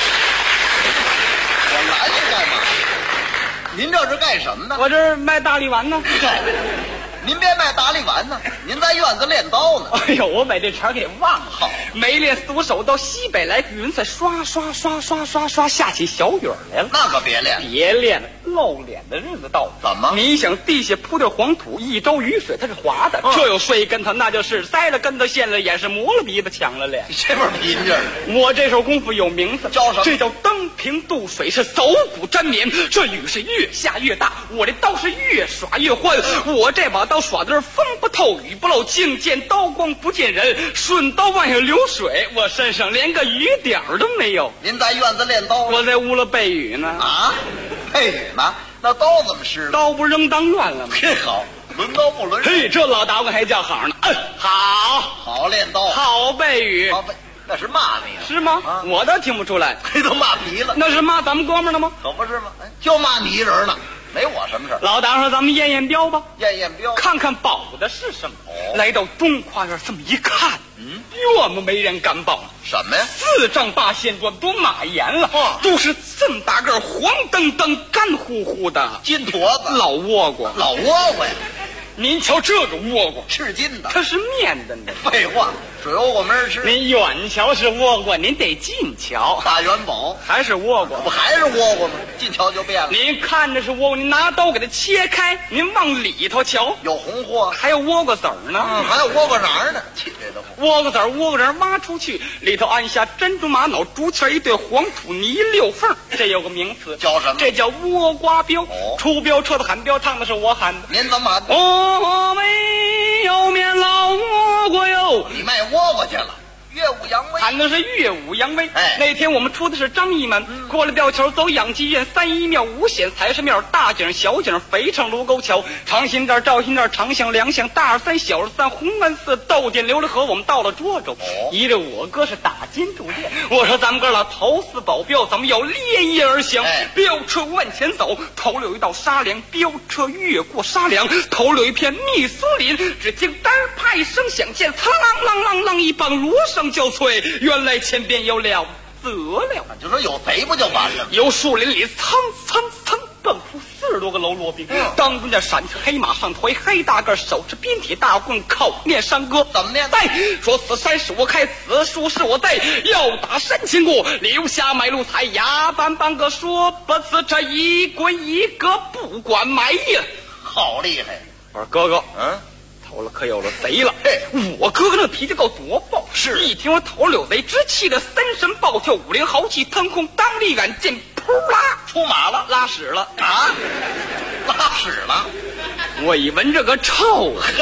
我拦你干嘛？您这是干什么呢？ 我这儿卖大力丸呢。 您别卖大力丸呢，您在院子练刀呢。 哎呦，我把这茬给忘了。 好， 没练4、5手，到西北来，云彩刷刷刷刷刷刷下起小雨来了。 那可别练， 别练了，露脸的日子到了。 怎么？ 你想地下铺点黄土，一周雨水它是滑的，这有摔跟头，那就是栽了跟头，陷了眼，是磨了鼻子，抢了脸。 这不是贫劲儿。 我这手功夫有名字， 叫什么？ 这叫登平渡水，是走骨沾棉。这雨是越下越大，我这刀是越耍越欢。我这把刀耍的是风不透雨不漏，净见刀光不见人，顺刀往下流水，我身上连个雨点儿都没有。 您在院子练刀？ 我在屋里背雨呢。 啊，背雨呢？那刀怎么施？ 刀不扔当乱了吗？ 嘿，好，抡刀不抡人。 嘿，这老大官还叫好呢。 好练刀， 好背雨。 好背，那是骂你是吗？我倒听不出来， 这都骂皮了。 那是骂咱们哥们儿呢吗？ 可不是吗？就骂你一人呢。没我什么事。 老大说咱们验验标吧， 验验标， 看看保的是什么。来到东跨院这么一看，我们没人敢保。 什么呀 ？4丈8线砖都码严了，都是这么大个黄澄澄干乎乎的金坨子， 老倭瓜， 老倭瓜呀！ 您瞧这个倭瓜， 是金的， 它是面的呢。 废话，水倭瓜没人吃。 您远瞧是倭瓜，您得近瞧。 大元宝还是倭瓜， 不还是倭瓜吗？近瞧就变了。 您看着是倭瓜，您拿刀给它切开，您往里头瞧， 有红货， 还有倭瓜籽儿呢。 还有倭瓜瓤呢。起这都倭瓜籽儿、倭瓜瓤挖出去，里头按下珍珠玛瑙、竹签一对，黄土泥6缝，这有个名词， 叫什么？ 这叫倭瓜标。出标车子喊标，唱的是我喊的。 您怎么喊的？ 我没有面老倭瓜哟。 你卖倭瓜去了。 岳武扬威， 喊的是岳武扬威。 哎， 那天我们出的是张义门，过了吊桥，走养鸡院、三一庙、五显、财神庙、大井、小井、肥城、卢沟桥、长辛店、赵辛店、长巷、梁巷、大二三、小二三、红安寺、窦店、琉璃河，我们到了涿州。依着我哥是打金铸剑，我说咱们哥俩头四保镖，咱们要连夜而行。飙车往前走，头里有一道沙梁，飙车越过沙梁，头里有一片密苏林，只听单拍一声响，见苍啷啷啷啷一帮锣声交催，原来前边有了得了， 就说有贼不就完了？ 由树林里蹭蹦出40多个喽啰兵，当中的闪着黑马，上头一黑大个，手持鞭铁大棍，口念山歌， 怎么念？ 带说此山是我开，此树是我栽，要打山前过，留下买路财，牙板半个说不辞，这一滚一个不管埋呀， 好厉害！ 我说哥哥，头了可有了贼了！我哥哥那脾气够多暴， 是一听我头里有贼，直气的三神暴跳，五灵豪气腾空，当立杆见扑啦出马了， 拉屎了啊！拉屎了！ 我一闻这个臭啊！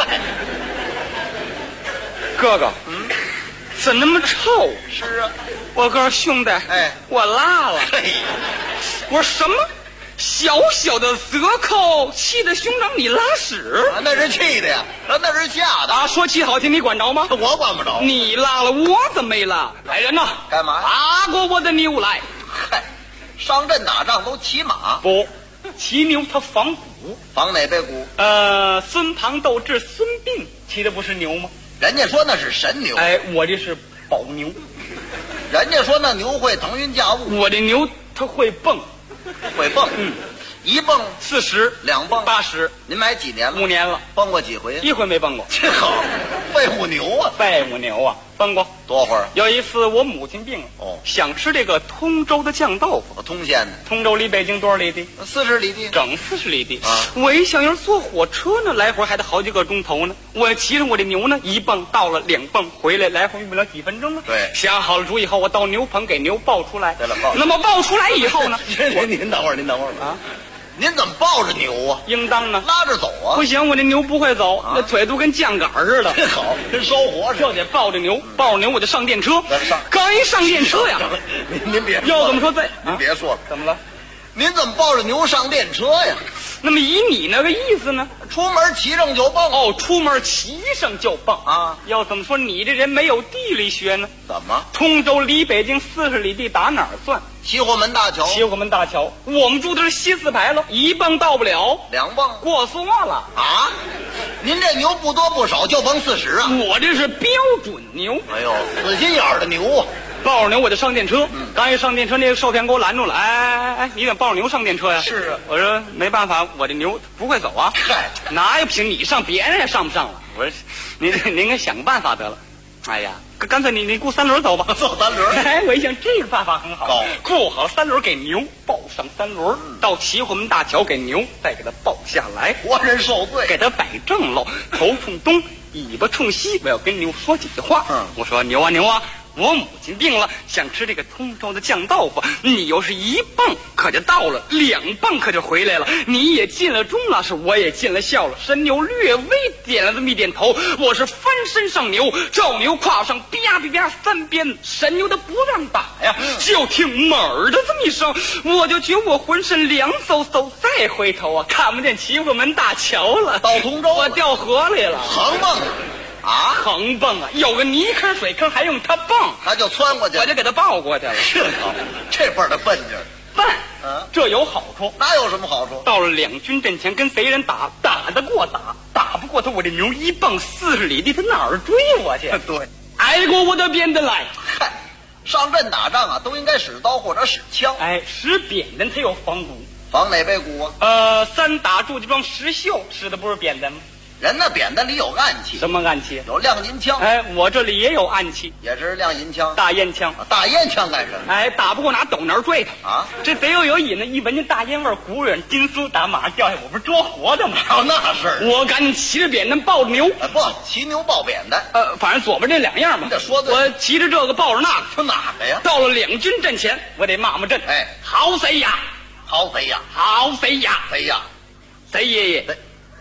哥哥，怎那么臭？ 是啊， 我哥兄弟，我拉了。我说什么？小小的蛇寇，气得兄长你拉屎？ 那是气的呀，那是吓的啊！说气好听，你管着吗？ 我管不着。 你拉了，我怎么没拉？来人呐！ 干嘛呀？ 打过我的牛来！ 嗨，上阵打仗都骑马？ 不，骑牛他仿古。 仿哪辈古？ 孙庞斗智，孙膑骑的不是牛吗？ 人家说那是神牛。 我这是宝牛。 人家说那牛会腾云驾雾。 我这牛它会蹦。 会蹦，一蹦 40， 两蹦 80。 您买几年了 ？5年了。 蹦过几回？ 一回没蹦过。 这好，废物牛啊！ 废物牛啊！蹦过多会儿？ 有一次我母亲病了，想吃这个通州的酱豆腐。 通县的。 通州离北京多少里地 ？40里地， 整40里地。我一小人坐火车呢，来回还得好几个钟头呢。我骑上我这牛呢，一蹦到了，2蹦回来，来回用不了几分钟啊。 对， 想好了主意后，我到牛棚给牛抱出来。 对了，抱。 那么抱出来以后呢？ 您等会儿啊！您怎么抱着牛啊？ 应当呢， 拉着走啊！ 不行，我这牛不会走，那腿都跟酱杆似的。 好，跟烧火似的。 就得抱着牛，抱着牛我就上电车。刚一上电车呀， 您别要怎么说您别说了， 怎么了？ 您怎么抱着牛上电车呀？ 那么以你那个意思呢？ 出门骑上就蹦。 出门骑上就蹦啊！ 要怎么说你这人没有地理学呢？ 怎么？ 通州离北京40里地，打哪儿算？ 齐火门大桥。 齐火门大桥，我们住的是西四牌楼，一蹦到不了 ，2蹦过缩了啊！您这牛不多不少，就蹦40啊！ 我这是标准牛。 哎呦，死心眼儿的牛啊！ 抱着牛我就上电车，刚一上电车，那个售票给我拦住了。哎，你怎么抱着牛上电车呀？ 是啊， 我说没办法，我这牛不会走啊。 嗨， 哪也不行，你上别人也上不上了。我说您给想个办法得了。哎呀，干脆你雇3轮走吧， 坐3轮。 我一想这个办法很好，雇好3轮给牛抱上3轮，到齐火门大桥给牛再给它抱下来， 活人受罪， 给它摆正喽，头冲东，尾巴冲西，我要跟牛说几句话。我说牛啊。我母亲病了，想吃这个通州的酱豆腐。你要是1蹦可就到了，2蹦可就回来了。你也尽了忠了，是我也尽了孝了。神牛略微点了这么一点头，我是翻身上牛，照牛胯上啪啪啪3鞭，神牛的不让打呀，就听猛儿的这么一声，我就觉我浑身凉飕飕。再回头啊，看不见齐火门大桥了， 到通州我掉河里了， 横蹦。啊， 横蹦啊！有个泥坑水坑，还用他蹦， 他就窜过去， 我就给他抱过去了。 是好，这份的笨劲儿。 笨，这有好处。 哪有什么好处？ 到了两军阵前，跟贼人打得过打不过他，我这牛一蹦40里地，他哪儿追我去？ 对， 挨过我的鞭子来。 嗨，上阵打仗啊，都应该使刀或者使枪。 使扁担他有仿古， 仿哪辈古啊 ？3打祝家庄石秀使的不是扁担吗？ 人那扁担里有暗器。 什么暗器？ 有亮银枪。 我这里也有暗器， 也是亮银枪。 大烟枪。 大烟枪干什么？ 打不过拿斗毡追他啊！ 这贼又有瘾呢，一闻见大烟味，鼓远金丝打马上掉下，我不是捉活的吗？ 那是。 我赶紧骑着扁担抱着牛。 不，骑牛抱扁担。 反正左边这2样嘛。 你得说对。 我骑着这个抱着那个。 说哪个呀？ 到了两军阵前，我得骂阵。好贼呀！ 好贼呀！ 好贼呀！ 贼呀！ 贼爷爷！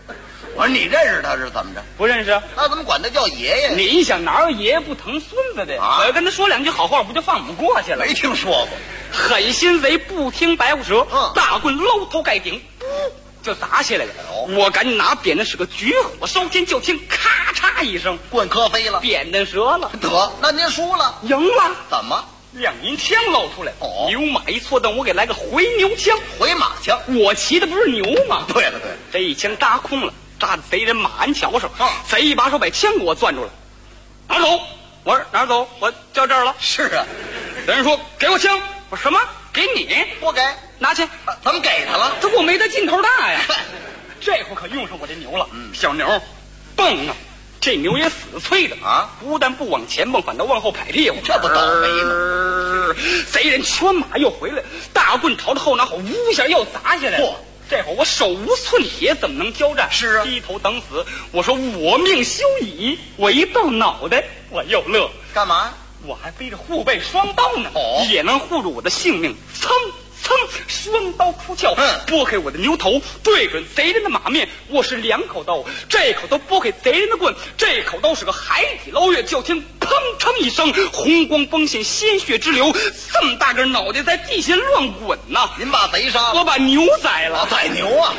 我说你认识他是怎么着？ 不认识。 那怎么管他叫爷爷？ 你想哪有爷爷不疼孙子的？我要跟他说两句好话，不就放我们过去了？ 没听说过。 狠心贼不听白虎舌，大棍搂头盖顶，就砸下来了。我赶紧拿扁担使个举火烧天，就听咔嚓一声， 棍磕飞了， 扁担折了。 得，那您输了， 赢了。 怎么？ 两银枪露出来，牛马一错蹬，我给来个回牛枪， 回马枪。 我骑的不是牛吗？ 对了对了， 这一枪扎空了，扎在贼人马鞍桥上。贼一把手把枪给我攥住了，哪儿走？我说哪儿走？我叫这儿了。 是啊， 人家说给我枪，我说什么？给你？ 不给， 拿去。 怎么给他了？ 他给我没他劲头大呀。这回可用上我这牛了，小牛，蹦啊！这牛也死催的啊！不但不往前蹦，反倒往后拍屁股， 这不倒霉吗？ 贼人圈马又回来，大棍朝着后脑勺呜一下又砸下来了。这会儿我手无寸铁，怎么能交战？ 是啊， 低头等死。我说我命休矣！我一到脑袋，我又乐。 干嘛？ 我还背着护背双刀呢，也能护住我的性命。噌！双刀出鞘，拨开我的牛头，对准贼人的马面。我是两口刀，这口刀拨开贼人的棍，这口刀是个海底捞月。就听砰哧一声，红光崩现，鲜血直流，这么大个脑袋在地下乱滚呐！ 您把贼杀了， 我把牛宰了， 宰牛啊！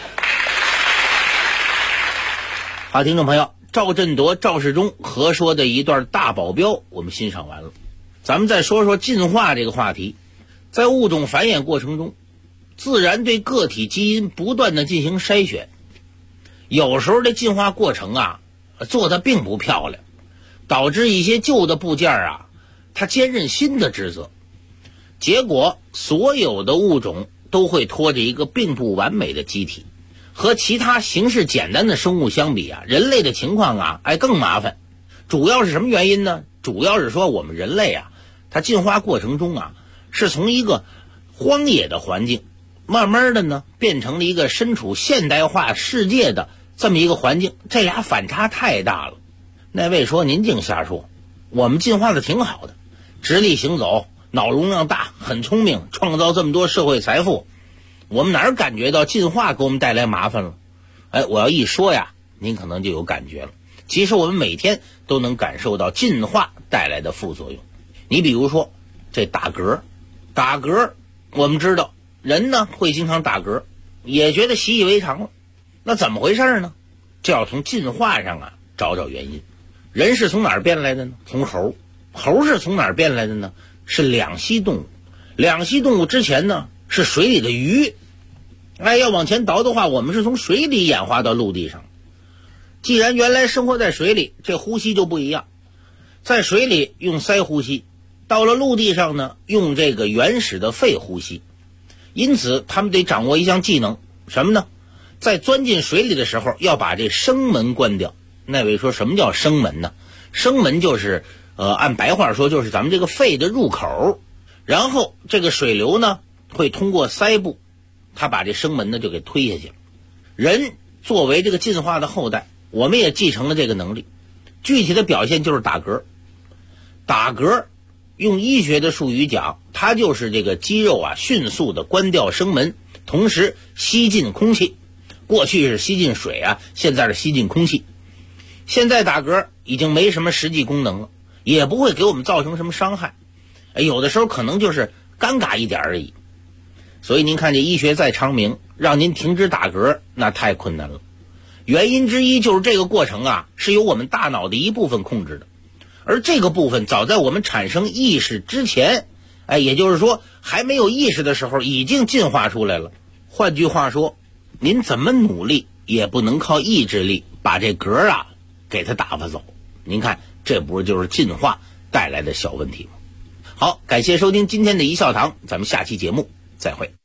好，听众朋友，赵振铎、赵世忠合说的一段大保镖，我们欣赏完了。咱们再说说进化这个话题。在物种繁衍过程中，自然对个体基因不断的进行筛选，有时候这进化过程啊做得并不漂亮，导致一些旧的部件啊它兼任新的职责，结果所有的物种都会拖着一个并不完美的机体。和其他形式简单的生物相比啊，人类的情况啊更麻烦。主要是什么原因呢？主要是说我们人类啊，它进化过程中啊是从一个荒野的环境慢慢的呢变成了一个身处现代化世界的这么一个环境，这俩反差太大了。那位说您净瞎说，我们进化的挺好的，直立行走，脑容量大，很聪明，创造这么多社会财富，我们哪儿感觉到进化给我们带来麻烦了？我要一说呀，您可能就有感觉了。其实我们每天都能感受到进化带来的副作用。你比如说这打嗝，我们知道人呢会经常打嗝，也觉得习以为常了。那怎么回事呢？这要从进化上啊找找原因。人是从哪儿变来的呢？从猴。猴是从哪儿变来的呢？是两栖动物。两栖动物之前呢是水里的鱼。要往前倒的话，我们是从水里演化到陆地上。既然原来生活在水里，这呼吸就不一样。在水里用鳃呼吸，到了陆地上呢用这个原始的肺呼吸。因此他们得掌握一项技能，什么呢？在钻进水里的时候要把这声门关掉。那位说什么叫声门呢？声门就是按白话说就是咱们这个肺的入口，然后这个水流呢会通过鳃部，它把这声门呢就给推下去了。人作为这个进化的后代，我们也继承了这个能力，具体的表现就是打嗝。打嗝用医学的术语讲，它就是这个肌肉啊迅速的关掉声门，同时吸进空气。过去是吸进水啊，现在是吸进空气。现在打嗝已经没什么实际功能了，也不会给我们造成什么伤害，有的时候可能就是尴尬一点而已。所以您看这医学再昌明，让您停止打嗝那太困难了。原因之一就是这个过程啊是由我们大脑的一部分控制的，而这个部分早在我们产生意识之前，也就是说还没有意识的时候已经进化出来了。换句话说，您怎么努力也不能靠意志力把这嗝啊给它打发走。您看这不是就是进化带来的小问题吗？好，感谢收听今天的一笑堂，咱们下期节目再会。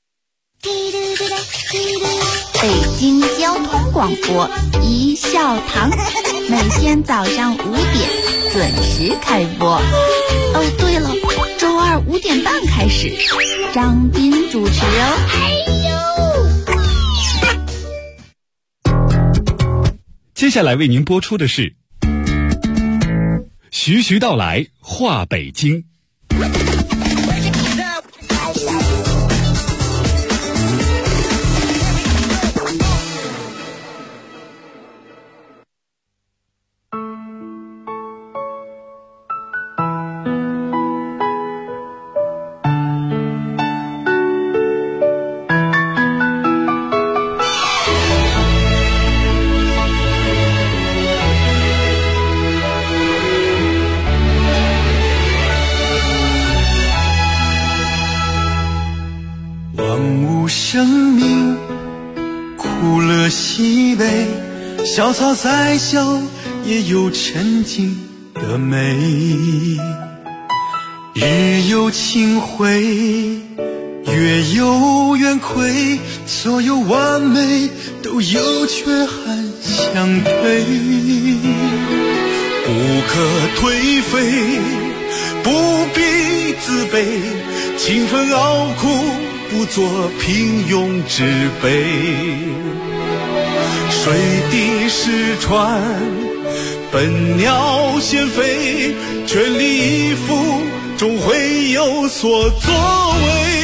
北京交通广播一笑堂，每天早上5点准时开播。哦，对了，周二5点半开始，张斌主持哦。 接下来为您播出的是徐徐道来话北京。 小草再小也有沉静的美，日有清辉，月有圆亏，所有完美都有缺憾相对，不可颓废，不必自卑，勤奋熬苦，不做平庸之辈，水滴石穿，笨鸟先飞，全力以赴，终会有所作为。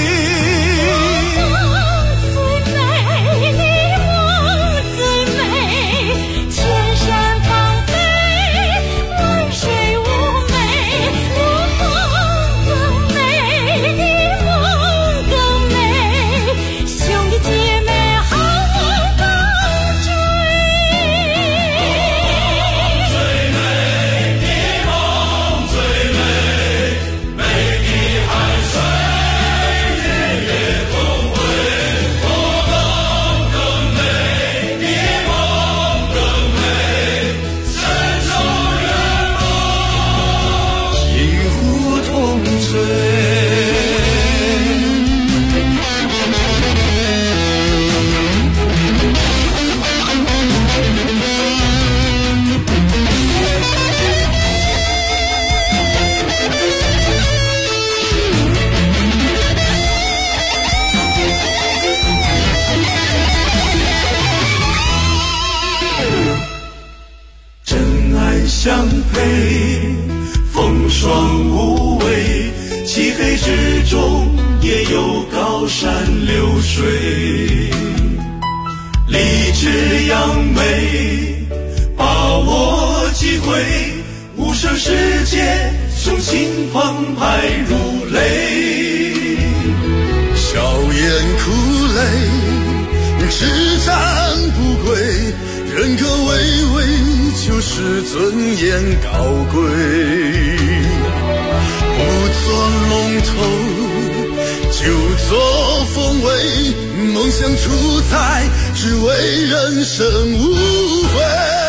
相配，风霜无畏，漆黑之中也有高山流水，立志扬眉，把握机会，无声世界，雄心澎湃如雷，笑颜哭泪，只战不归，人格巍巍，就是尊严高贵，不做龙头，就做凤尾，梦想出彩，只为人生无悔。